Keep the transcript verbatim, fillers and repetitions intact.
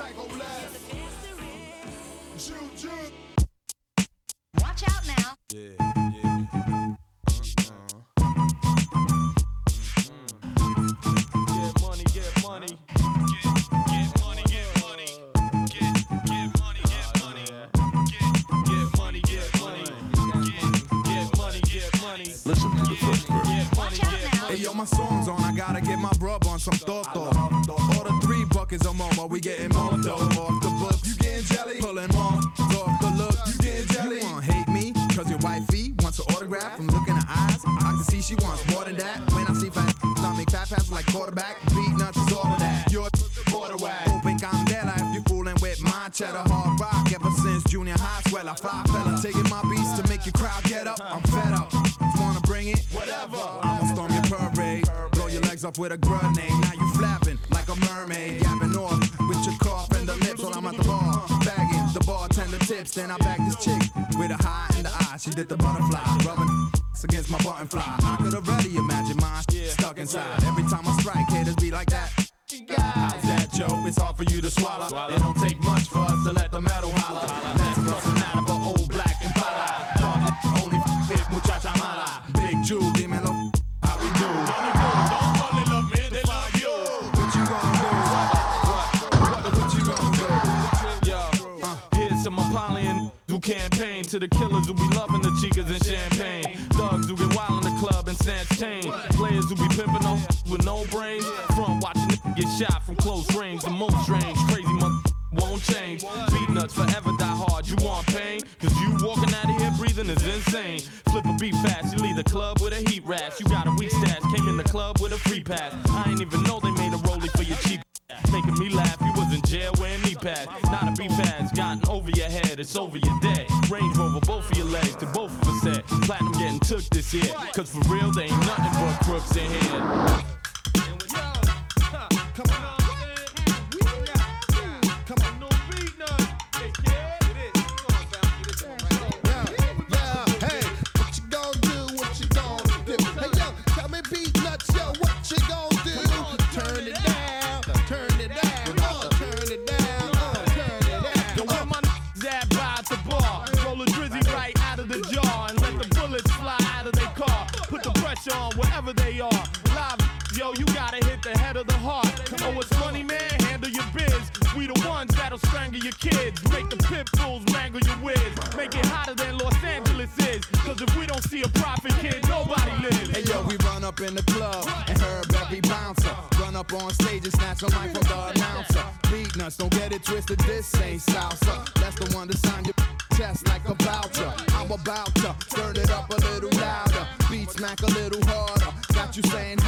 Psycho Left. Juju. Watch out now. Yeah, yeah. Uh-uh. Get money, get money. Get, get money, get money. Get, get money, get money. Get, get money, get money. Get, get money, get money. Listen to the first verse. Get money, get money. Hey yo, my song's on, I gotta get my brub on some thought-thought. Order three buckets or more, we getting more dough. Off the books, you getting jelly? Pulling more, off the look, you getting jelly? You wanna hate me, cause your wifey wants an autograph. From looking at eyes, I can see she wants more than that. When I see fat, I make fat passes like quarterback. Beat nuts is all of that. You're border wag. Hoping I'm there like you fooling with my cheddar. Hard rock ever since junior high. Swell, I fly fella. Taking my beats to make your crowd get up. I'm fed up. Wanna bring it? Whatever. I'ma storm your parade. Blow your legs off with a grenade. Now you flapping like a mermaid. Yapping off with your cough and the lips while I'm at the bar. Bagging the bartender tips. Then I bag this chick with a high in the eye. She did the butterfly. Rubbing against my button fly. I could already imagine mine stuck inside. Every time I strike, haters be like that. How's that, Joe? It's hard for you to swallow. It don't take much for us to let the metal holler. Let's cross an out of an old black and pala. Only f*** muchacha mala. Big Jew, dímelo, how we do? Don't fall in love, man, they love you. What you gonna do? What, what, what you gonna do? Yo, uh, here's some Apollyon who campaign to the killers who be loving the chicas and champagne. Thugs who get wild in the club and snatch chain. Players who be pimping on with no brains. From watching niggas get shot from close range. The most strange, crazy mother won't change. Beat nuts forever die hard. You want pain? Cause you walking out of here breathing is insane. Flip a beat fast, you leave the club with a heat rash. You got a weak stash, came in the club with a free pass. I ain't even know they made a rollie for your cheap. Making me laugh, you was in jail wearing knee pads. Not a beef fast, gotten over your head, it's over your dead. Range Rover, both of your legs, to both of us said. Platinum getting took this year, cause for real, they ain't nothing but crooks in here. Come on, come on, no beat none. Yeah, it is. Yeah, yeah, hey, what you gonna do? What you gonna do? Hey, yo, tell me beat nuts, yo, what you gonna do? Turn it down, turn it down, uh, turn it down, uh, turn it down. Yo, where my niggas at by at the bar? Roll a drizzy right out of the jar and let the bullets fly out of their car. Put the pressure on wherever they are. Live, yo, you gotta hit the head of the heart. Oh, it's money, man, handle your biz. We the ones that'll strangle your kids. Make the pit bulls wrangle your whiz. Make it hotter than Los Angeles is. Cause if we don't see a profit, kid, nobody lives. Hey yo, we run up in the club and herb every bouncer. Run up on stage and snatch a mic from the announcer. Beat nuts, don't get it twisted, this ain't salsa. That's the one to sign your chest like a voucher. I'm about to turn it up a little louder. Beat smack a little harder. Got you saying